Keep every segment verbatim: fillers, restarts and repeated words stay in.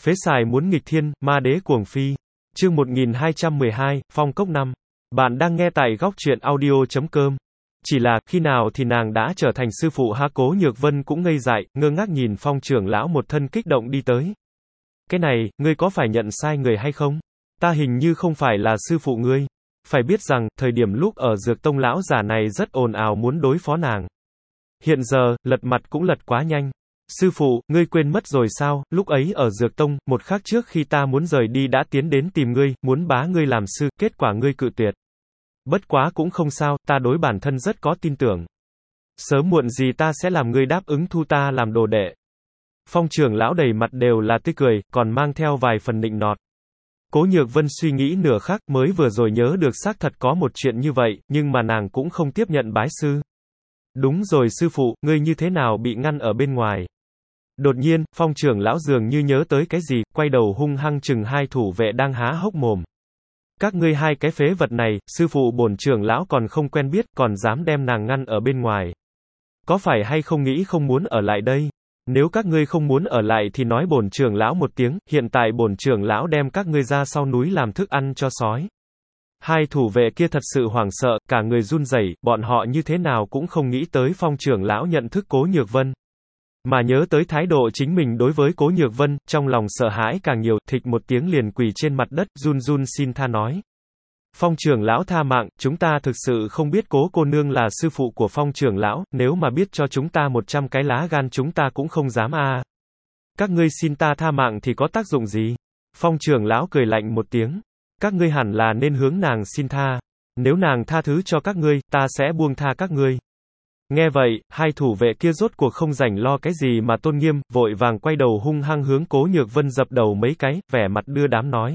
Phế xài muốn nghịch thiên, ma đế cuồng phi. Chương một nghìn hai trăm mười hai, Phong Cốc năm. Bạn đang nghe tại góc truyện audio chấm com. Chỉ là, khi nào thì nàng đã trở thành sư phụ ha? Cố Nhược Vân cũng ngây dại, ngơ ngác nhìn Phong trưởng lão một thân kích động đi tới. Cái này, ngươi có phải nhận sai người hay không? Ta hình như không phải là sư phụ ngươi. Phải biết rằng, thời điểm lúc ở Dược Tông lão già này rất ồn ào muốn đối phó nàng. Hiện giờ, lật mặt cũng lật quá nhanh. Sư phụ, ngươi quên mất rồi sao, lúc ấy ở Dược Tông, một khắc trước khi ta muốn rời đi đã tiến đến tìm ngươi, muốn bá ngươi làm sư, kết quả ngươi cự tuyệt. Bất quá cũng không sao, ta đối bản thân rất có tin tưởng. Sớm muộn gì ta sẽ làm ngươi đáp ứng thu ta làm đồ đệ. Phong trưởng lão đầy mặt đều là tươi cười, còn mang theo vài phần nịnh nọt. Cố Nhược Vân suy nghĩ nửa khắc, mới vừa rồi nhớ được xác thật có một chuyện như vậy, nhưng mà nàng cũng không tiếp nhận bái sư. Đúng rồi sư phụ, ngươi như thế nào bị ngăn ở bên ngoài? Đột nhiên, Phong trưởng lão dường như nhớ tới cái gì, quay đầu hung hăng chừng hai thủ vệ đang há hốc mồm. Các ngươi hai cái phế vật này, sư phụ bổn trưởng lão còn không quen biết, còn dám đem nàng ngăn ở bên ngoài. Có phải hay không nghĩ không muốn ở lại đây? Nếu các ngươi không muốn ở lại thì nói bổn trưởng lão một tiếng, hiện tại bổn trưởng lão đem các ngươi ra sau núi làm thức ăn cho sói. Hai thủ vệ kia thật sự hoảng sợ, cả người run rẩy, bọn họ như thế nào cũng không nghĩ tới Phong trưởng lão nhận thức Cố Nhược Vân. Mà nhớ tới thái độ chính mình đối với Cố Nhược Vân, trong lòng sợ hãi càng nhiều, thịch một tiếng liền quỳ trên mặt đất, run run xin tha nói. Phong trưởng lão tha mạng, chúng ta thực sự không biết Cố cô nương là sư phụ của Phong trưởng lão, nếu mà biết cho chúng ta một trăm cái lá gan chúng ta cũng không dám a. À. Các ngươi xin ta tha mạng thì có tác dụng gì? Phong trưởng lão cười lạnh một tiếng. Các ngươi hẳn là nên hướng nàng xin tha. Nếu nàng tha thứ cho các ngươi, ta sẽ buông tha các ngươi. Nghe vậy, hai thủ vệ kia rốt cuộc không rảnh lo cái gì mà tôn nghiêm, vội vàng quay đầu hung hăng hướng Cố Nhược Vân dập đầu mấy cái, vẻ mặt đưa đám nói.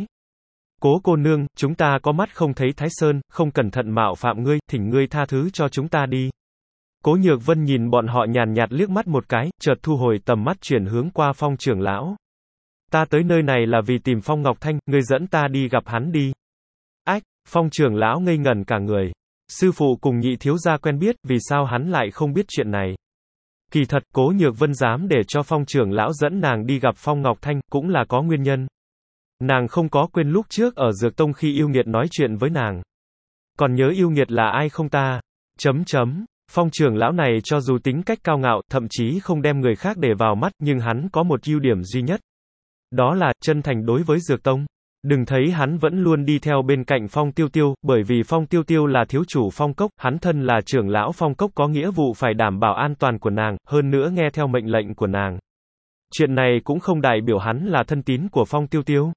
Cố cô nương, chúng ta có mắt không thấy Thái Sơn, không cẩn thận mạo phạm ngươi, thỉnh ngươi tha thứ cho chúng ta đi. Cố Nhược Vân nhìn bọn họ nhàn nhạt liếc mắt một cái, chợt thu hồi tầm mắt chuyển hướng qua Phong trưởng lão. Ta tới nơi này là vì tìm Phong Ngọc Thanh, ngươi dẫn ta đi gặp hắn đi. Ách, Phong trưởng lão ngây ngẩn cả người. Sư phụ cùng nhị thiếu gia quen biết, vì sao hắn lại không biết chuyện này? Kỳ thật, Cố Nhược Vân dám để cho Phong trưởng lão dẫn nàng đi gặp Phong Ngọc Thanh, cũng là có nguyên nhân. Nàng không có quên lúc trước ở Dược Tông khi yêu nghiệt nói chuyện với nàng. Còn nhớ yêu nghiệt là ai không ta? Chấm chấm. Phong trưởng lão này cho dù tính cách cao ngạo, thậm chí không đem người khác để vào mắt, nhưng hắn có một ưu điểm duy nhất. Đó là, chân thành đối với Dược Tông. Đừng thấy hắn vẫn luôn đi theo bên cạnh Phong Tiêu Tiêu, bởi vì Phong Tiêu Tiêu là thiếu chủ Phong Cốc, hắn thân là trưởng lão Phong Cốc có nghĩa vụ phải đảm bảo an toàn của nàng, hơn nữa nghe theo mệnh lệnh của nàng. Chuyện này cũng không đại biểu hắn là thân tín của Phong Tiêu Tiêu.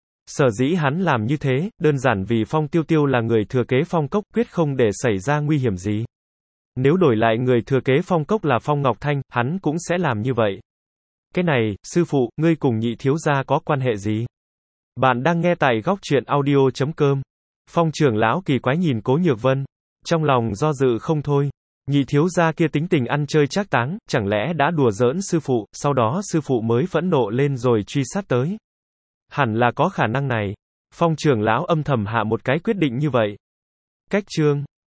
Sở dĩ hắn làm như thế, đơn giản vì Phong Tiêu Tiêu là người thừa kế Phong Cốc, quyết không để xảy ra nguy hiểm gì. Nếu đổi lại người thừa kế Phong Cốc là Phong Ngọc Thanh, hắn cũng sẽ làm như vậy. Cái này, sư phụ, ngươi cùng nhị thiếu gia có quan hệ gì? Bạn đang nghe tại góc truyện audio chấm com. Phong trưởng lão kỳ quái nhìn Cố Nhược Vân. Trong lòng do dự không thôi. Nhị thiếu gia kia tính tình ăn chơi trác táng, chẳng lẽ đã đùa giỡn sư phụ, sau đó sư phụ mới phẫn nộ lên rồi truy sát tới. Hẳn là có khả năng này. Phong trưởng lão âm thầm hạ một cái quyết định như vậy. Cách chương.